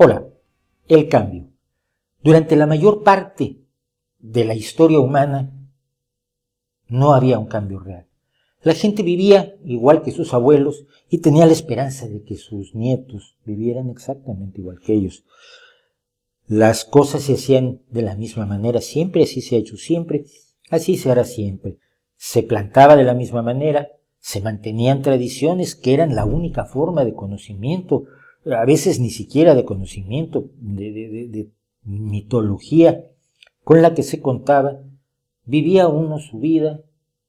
Hola, el cambio. Durante la mayor parte de la historia humana no había un cambio real. La gente vivía igual que sus abuelos y tenía la esperanza de que sus nietos vivieran exactamente igual que ellos. Las cosas se hacían de la misma manera, siempre así se ha hecho siempre, así se hará siempre. Se plantaba de la misma manera, se mantenían tradiciones que eran la única forma de conocimiento, a veces ni siquiera de conocimiento, de mitología con la que se contaba. Vivía uno su vida,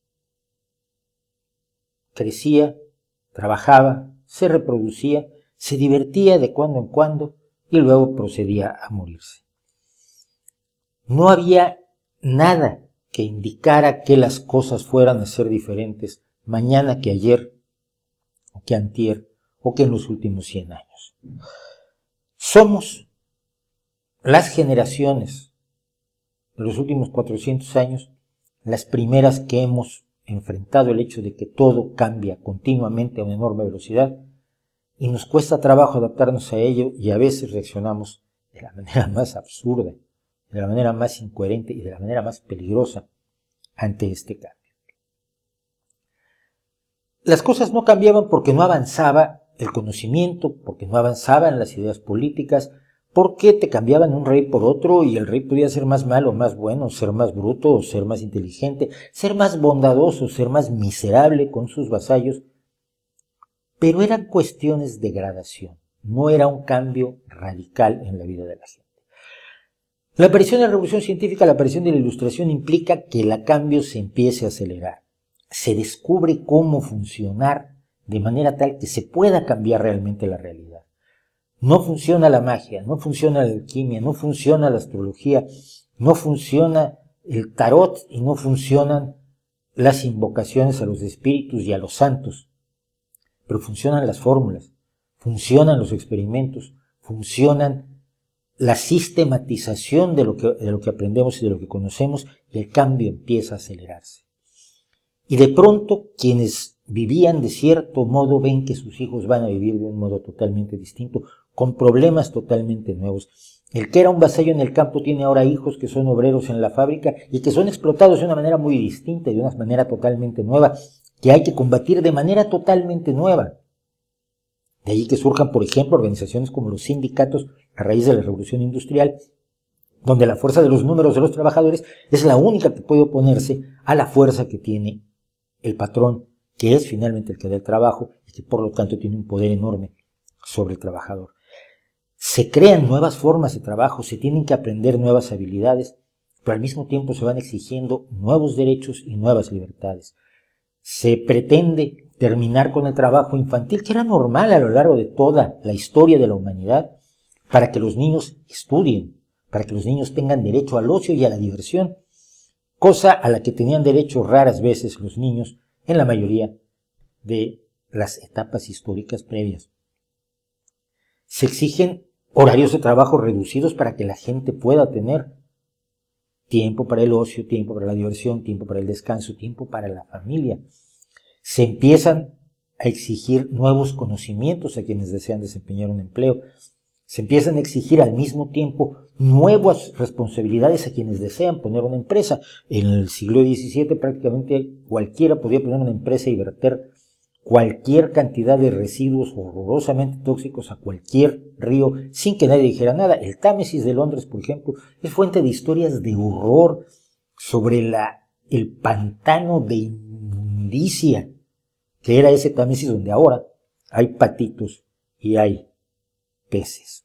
crecía, trabajaba, se reproducía, se divertía de cuando en cuando y luego procedía a morirse. No había nada que indicara que las cosas fueran a ser diferentes mañana que ayer, o que antier, o que en los últimos 100 años. Somos las generaciones de los últimos 400 años las primeras que hemos enfrentado el hecho de que todo cambia continuamente a una enorme velocidad y nos cuesta trabajo adaptarnos a ello y a veces reaccionamos de la manera más absurda, de la manera más incoherente y de la manera más peligrosa ante este cambio. Las cosas no cambiaban porque no avanzaba el conocimiento, porque no avanzaban las ideas políticas, porque te cambiaban un rey por otro y el rey podía ser más malo o más bueno, ser más bruto o ser más inteligente, ser más bondadoso, ser más miserable con sus vasallos, pero eran cuestiones de gradación, no era un cambio radical en la vida de la gente. La aparición de la revolución científica, la aparición de la ilustración implica que el cambio se empiece a acelerar. Se descubre cómo funcionar de manera tal que se pueda cambiar realmente la realidad. No funciona la magia, no funciona la alquimia, no funciona la astrología, no funciona el tarot y no funcionan las invocaciones a los espíritus y a los santos. Pero funcionan las fórmulas, funcionan los experimentos, funcionan la sistematización de lo que aprendemos y de lo que conocemos, y el cambio empieza a acelerarse. Y de pronto quienes vivían de cierto modo ven que sus hijos van a vivir de un modo totalmente distinto, con problemas totalmente nuevos. El que era un vasallo en el campo tiene ahora hijos que son obreros en la fábrica y que son explotados de una manera muy distinta y de una manera totalmente nueva, que hay que combatir de manera totalmente nueva. De allí que surjan, por ejemplo, organizaciones como los sindicatos a raíz de la revolución industrial, donde la fuerza de los números de los trabajadores es la única que puede oponerse a la fuerza que tiene el patrón, que es finalmente el que da el trabajo y que por lo tanto tiene un poder enorme sobre el trabajador. Se crean nuevas formas de trabajo, se tienen que aprender nuevas habilidades, pero al mismo tiempo se van exigiendo nuevos derechos y nuevas libertades. Se pretende terminar con el trabajo infantil, que era normal a lo largo de toda la historia de la humanidad, para que los niños estudien, para que los niños tengan derecho al ocio y a la diversión, cosa a la que tenían derecho raras veces los niños en la mayoría de las etapas históricas previas. Se exigen horarios de trabajo reducidos para que la gente pueda tener tiempo para el ocio, tiempo para la diversión, tiempo para el descanso, tiempo para la familia. Se empiezan a exigir nuevos conocimientos a quienes desean desempeñar un empleo. Se empiezan a exigir al mismo tiempo nuevas responsabilidades a quienes desean poner una empresa. En el siglo XVII prácticamente cualquiera podía poner una empresa y verter cualquier cantidad de residuos horrorosamente tóxicos a cualquier río sin que nadie dijera nada. El Támesis de Londres, por ejemplo, es fuente de historias de horror sobre el pantano de inmundicia que era ese Támesis donde ahora hay patitos y hay peces.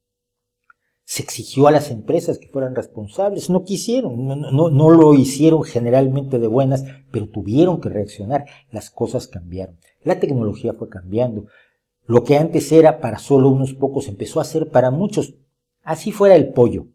Se exigió a las empresas que fueran responsables, no quisieron, no lo hicieron generalmente de buenas, pero tuvieron que reaccionar, las cosas cambiaron, la tecnología fue cambiando, lo que antes era para solo unos pocos empezó a ser para muchos, así fuera el pollo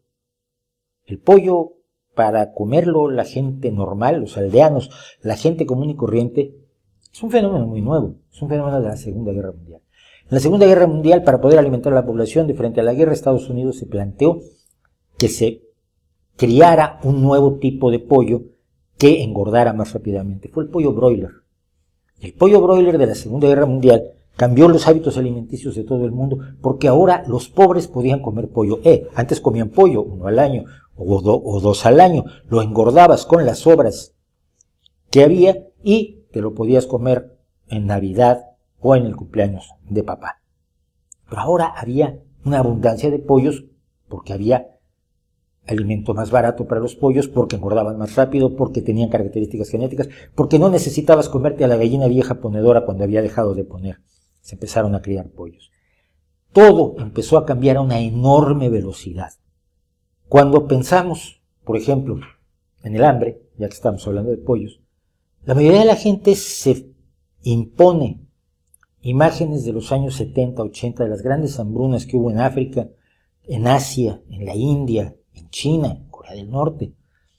para comerlo la gente normal, los aldeanos, la gente común y corriente, es un fenómeno muy nuevo, es un fenómeno de la Segunda Guerra Mundial. En la Segunda Guerra Mundial, para poder alimentar a la población de frente a la guerra, Estados Unidos se planteó que se criara un nuevo tipo de pollo que engordara más rápidamente. Fue el pollo broiler. El pollo broiler de la Segunda Guerra Mundial cambió los hábitos alimenticios de todo el mundo, porque ahora los pobres podían comer pollo. Antes comían pollo, 1 al año, o 2 al año, lo engordabas con las sobras que había y te lo podías comer en Navidad o en el cumpleaños de papá. Pero ahora había una abundancia de pollos porque había alimento más barato para los pollos, porque engordaban más rápido, porque tenían características genéticas, porque no necesitabas comerte a la gallina vieja ponedora cuando había dejado de poner. Se empezaron a criar pollos. Todo empezó a cambiar a una enorme velocidad. Cuando pensamos, por ejemplo, en el hambre, ya que estamos hablando de pollos, la mayoría de la gente se impone imágenes de los años 70, 80, de las grandes hambrunas que hubo en África, en Asia, en la India, en China, en Corea del Norte.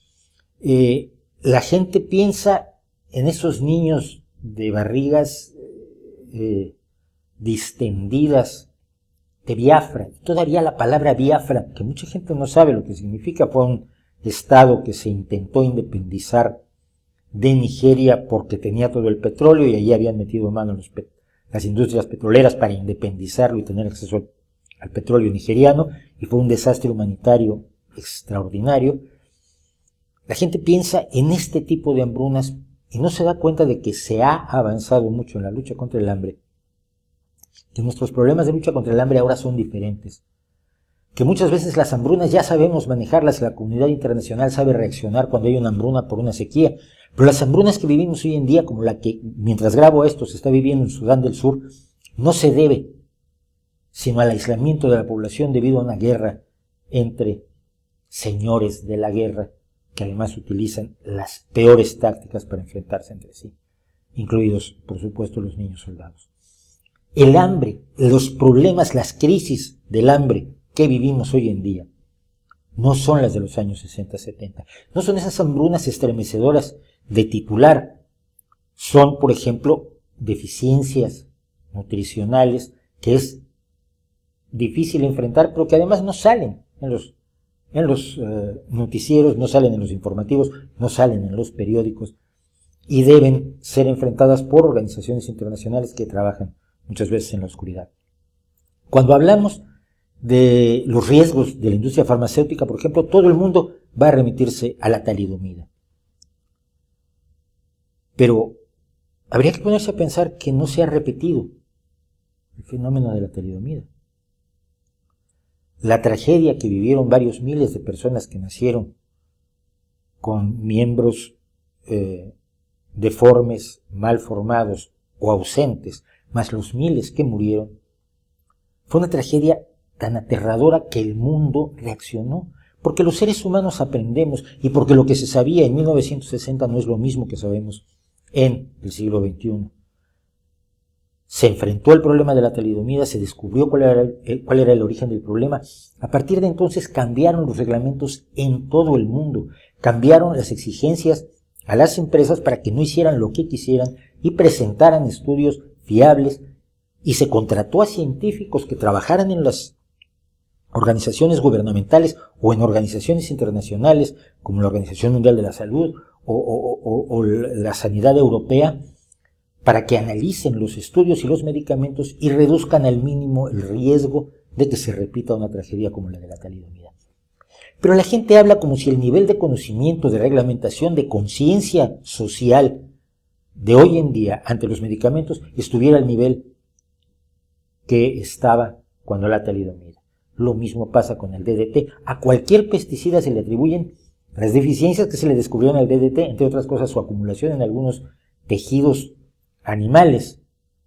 La gente piensa en esos niños de barrigas distendidas de Biafra. Todavía la palabra Biafra, que mucha gente no sabe lo que significa, fue un estado que se intentó independizar de Nigeria porque tenía todo el petróleo y allí habían metido mano las industrias petroleras para independizarlo y tener acceso al petróleo nigeriano, y fue un desastre humanitario extraordinario. La gente piensa en este tipo de hambrunas y no se da cuenta de que se ha avanzado mucho en la lucha contra el hambre, que nuestros problemas de lucha contra el hambre ahora son diferentes, que muchas veces las hambrunas ya sabemos manejarlas, la comunidad internacional sabe reaccionar cuando hay una hambruna por una sequía, pero las hambrunas que vivimos hoy en día, como la que mientras grabo esto se está viviendo en Sudán del Sur, no se debe sino al aislamiento de la población debido a una guerra entre señores de la guerra, que además utilizan las peores tácticas para enfrentarse entre sí, incluidos, por supuesto, los niños soldados. El hambre, los problemas, las crisis del hambre que vivimos hoy en día, no son las de los años 60, 70. No son esas hambrunas estremecedoras de titular. Son, por ejemplo, deficiencias nutricionales que es difícil enfrentar, pero que además no salen en los noticieros, no salen en los informativos, no salen en los periódicos y deben ser enfrentadas por organizaciones internacionales que trabajan muchas veces en la oscuridad. Cuando hablamos de los riesgos de la industria farmacéutica, por ejemplo, todo el mundo va a remitirse a la talidomida. Pero habría que ponerse a pensar que no se ha repetido el fenómeno de la talidomida. La tragedia que vivieron varios miles de personas que nacieron con miembros deformes, mal formados o ausentes, más los miles que murieron, fue una tragedia tan aterradora que el mundo reaccionó, porque los seres humanos aprendemos y porque lo que se sabía en 1960 no es lo mismo que sabemos en el siglo XXI. Se enfrentó al problema de la talidomida, se descubrió cuál era el origen del problema. A partir de entonces cambiaron los reglamentos en todo el mundo, cambiaron las exigencias a las empresas para que no hicieran lo que quisieran y presentaran estudios fiables, y se contrató a científicos que trabajaran en las organizaciones gubernamentales o en organizaciones internacionales como la Organización Mundial de la Salud o la Sanidad Europea, para que analicen los estudios y los medicamentos y reduzcan al mínimo el riesgo de que se repita una tragedia como la de la talidomida. Pero la gente habla como si el nivel de conocimiento, de reglamentación, de conciencia social de hoy en día ante los medicamentos estuviera al nivel que estaba cuando la talidomida. Lo mismo pasa con el DDT. A cualquier pesticida se le atribuyen las deficiencias que se le descubrieron al DDT, entre otras cosas su acumulación en algunos tejidos animales.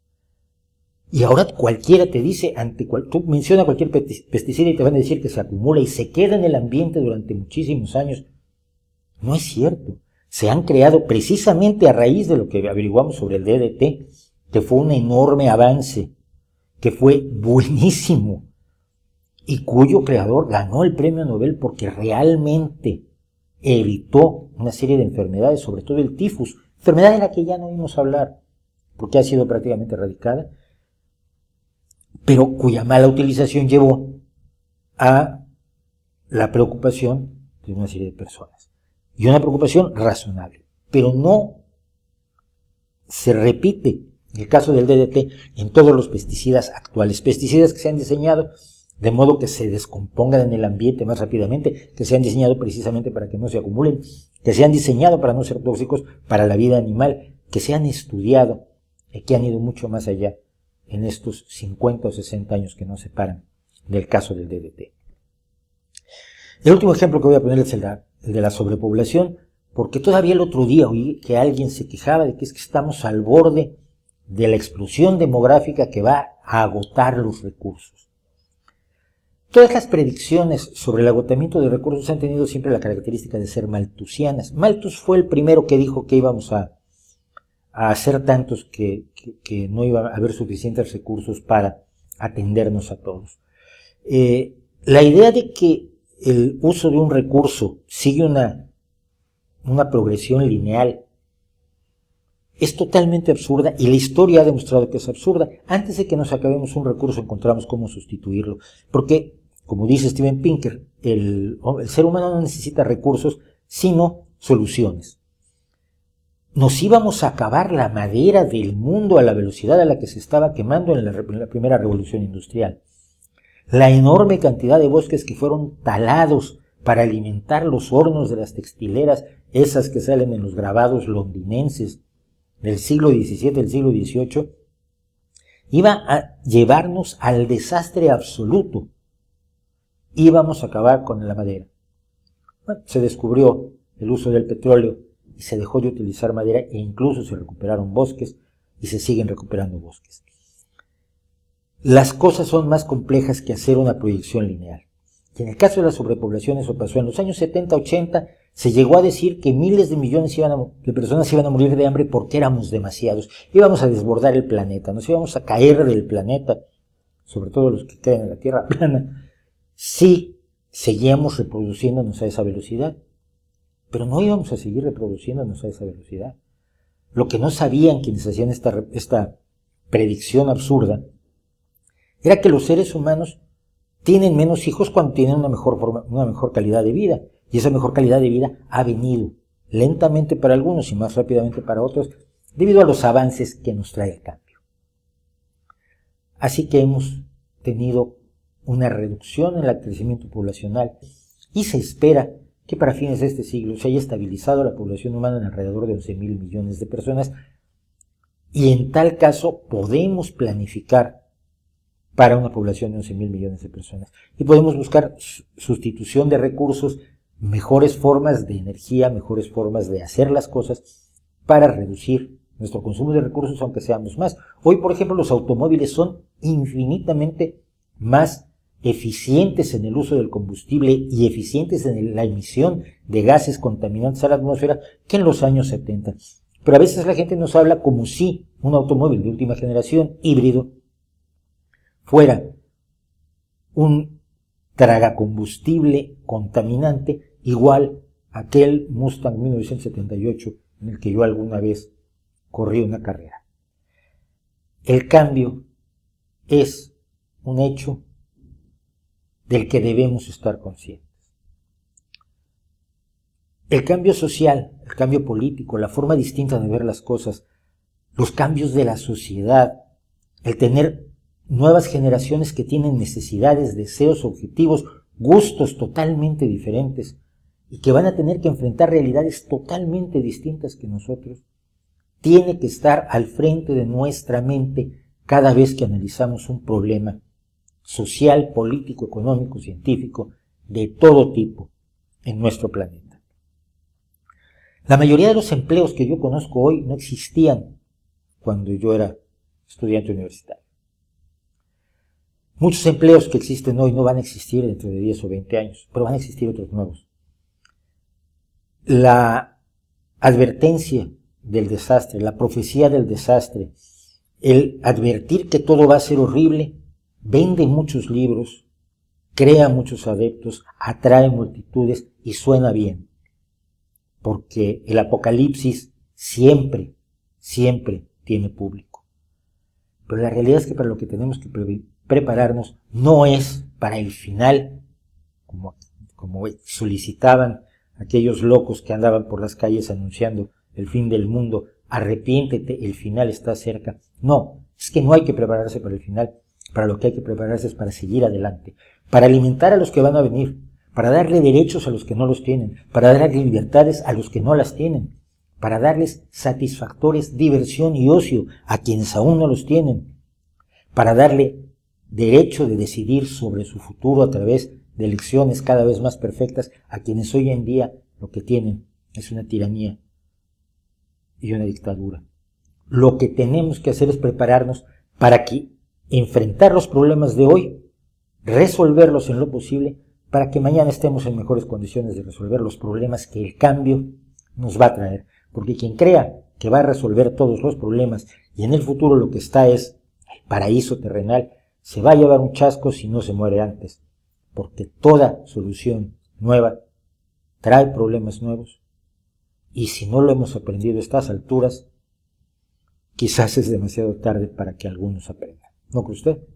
Y ahora cualquiera te dice, tú menciona cualquier pesticida y te van a decir que se acumula y se queda en el ambiente durante muchísimos años. No es cierto. Se han creado precisamente a raíz de lo que averiguamos sobre el DDT, que fue un enorme avance, que fue buenísimo y cuyo creador ganó el premio Nobel porque realmente evitó una serie de enfermedades, sobre todo el tifus, enfermedad de la que ya no oímos hablar porque ha sido prácticamente erradicada, pero cuya mala utilización llevó a la preocupación de una serie de personas. Y una preocupación razonable, pero no se repite En el caso del DDT, en todos los pesticidas actuales, pesticidas que se han diseñado de modo que se descompongan en el ambiente más rápidamente, que se han diseñado precisamente para que no se acumulen, que se han diseñado para no ser tóxicos para la vida animal, que se han estudiado y que han ido mucho más allá en estos 50 o 60 años que nos separan del caso del DDT. El último ejemplo que voy a poner es el de la sobrepoblación, porque todavía el otro día oí que alguien se quejaba de que es que estamos al borde de la explosión demográfica que va a agotar los recursos. Todas las predicciones sobre el agotamiento de recursos han tenido siempre la característica de ser malthusianas. Malthus fue el primero que dijo que íbamos a hacer tantos que no iba a haber suficientes recursos para atendernos a todos. La idea de que el uso de un recurso sigue una progresión lineal es totalmente absurda y la historia ha demostrado que es absurda. Antes de que nos acabemos un recurso encontramos cómo sustituirlo, porque, como dice Steven Pinker, el ser humano no necesita recursos sino soluciones. Nos íbamos a acabar la madera del mundo a la velocidad a la que se estaba quemando en la primera revolución industrial. La enorme cantidad de bosques que fueron talados para alimentar los hornos de las textileras, esas que salen en los grabados londinenses del siglo XVII, del siglo XVIII, iba a llevarnos al desastre absoluto. Íbamos a acabar con la madera. Bueno, se descubrió el uso del petróleo y se dejó de utilizar madera e incluso se recuperaron bosques y se siguen recuperando bosques. Las cosas son más complejas que hacer una proyección lineal. Y en el caso de la sobrepoblación eso pasó. En los años 70, 80 se llegó a decir que miles de millones de personas iban a morir de hambre porque éramos demasiados. Íbamos a desbordar el planeta, nos íbamos a caer del planeta, sobre todo los que caen en la Tierra plana, si seguíamos reproduciéndonos a esa velocidad. Pero no íbamos a seguir reproduciéndonos a esa velocidad. Lo que no sabían quienes hacían esta predicción absurda era que los seres humanos tienen menos hijos cuando tienen una mejor calidad de vida. Y esa mejor calidad de vida ha venido lentamente para algunos y más rápidamente para otros debido a los avances que nos trae el cambio. Así que hemos tenido una reducción en el crecimiento poblacional y se espera que para fines de este siglo se haya estabilizado la población humana en alrededor de 11.000 millones de personas y en tal caso podemos planificar para una población de 11.000 millones de personas y podemos buscar sustitución de recursos, mejores formas de energía, mejores formas de hacer las cosas para reducir nuestro consumo de recursos aunque seamos más. Hoy, por ejemplo, los automóviles son infinitamente más eficientes en el uso del combustible y eficientes en la emisión de gases contaminantes a la atmósfera que en los años 70. Pero a veces la gente nos habla como si un automóvil de última generación, híbrido, fuera un tragacombustible contaminante igual a aquel Mustang 1978 en el que yo alguna vez corrí una carrera. El cambio es un hecho del que debemos estar conscientes. El cambio social, el cambio político, la forma distinta de ver las cosas, los cambios de la sociedad, el tener nuevas generaciones que tienen necesidades, deseos, objetivos, gustos totalmente diferentes y que van a tener que enfrentar realidades totalmente distintas que nosotros, tiene que estar al frente de nuestra mente cada vez que analizamos un problema social, político, económico, científico, de todo tipo en nuestro planeta. La mayoría de los empleos que yo conozco hoy no existían cuando yo era estudiante universitario. Muchos empleos que existen hoy no van a existir dentro de 10 o 20 años, pero van a existir otros nuevos. La advertencia del desastre, la profecía del desastre, el advertir que todo va a ser horrible, vende muchos libros, crea muchos adeptos, atrae multitudes y suena bien. Porque el apocalipsis siempre tiene público. Pero la realidad es que para lo que tenemos que prepararnos no es para el final, como solicitaban aquellos locos que andaban por las calles anunciando el fin del mundo arrepiéntete, el final está cerca. No, es que no hay que prepararse para el final. Para lo que hay que prepararse es para seguir adelante, para alimentar a los que van a venir, para darle derechos a los que no los tienen, para darle libertades a los que no las tienen, para darles satisfactores, diversión y ocio a quienes aún no los tienen, para darle derecho de decidir sobre su futuro a través de elecciones cada vez más perfectas a quienes hoy en día lo que tienen es una tiranía y una dictadura. Lo que tenemos que hacer es prepararnos para que enfrentar los problemas de hoy, resolverlos en lo posible, para que mañana estemos en mejores condiciones de resolver los problemas que el cambio nos va a traer. Porque quien crea que va a resolver todos los problemas y en el futuro lo que está es el paraíso terrenal, se va a llevar un chasco si no se muere antes. Porque toda solución nueva trae problemas nuevos. Y si no lo hemos aprendido a estas alturas, quizás es demasiado tarde para que algunos aprendan. ¿No cree usted?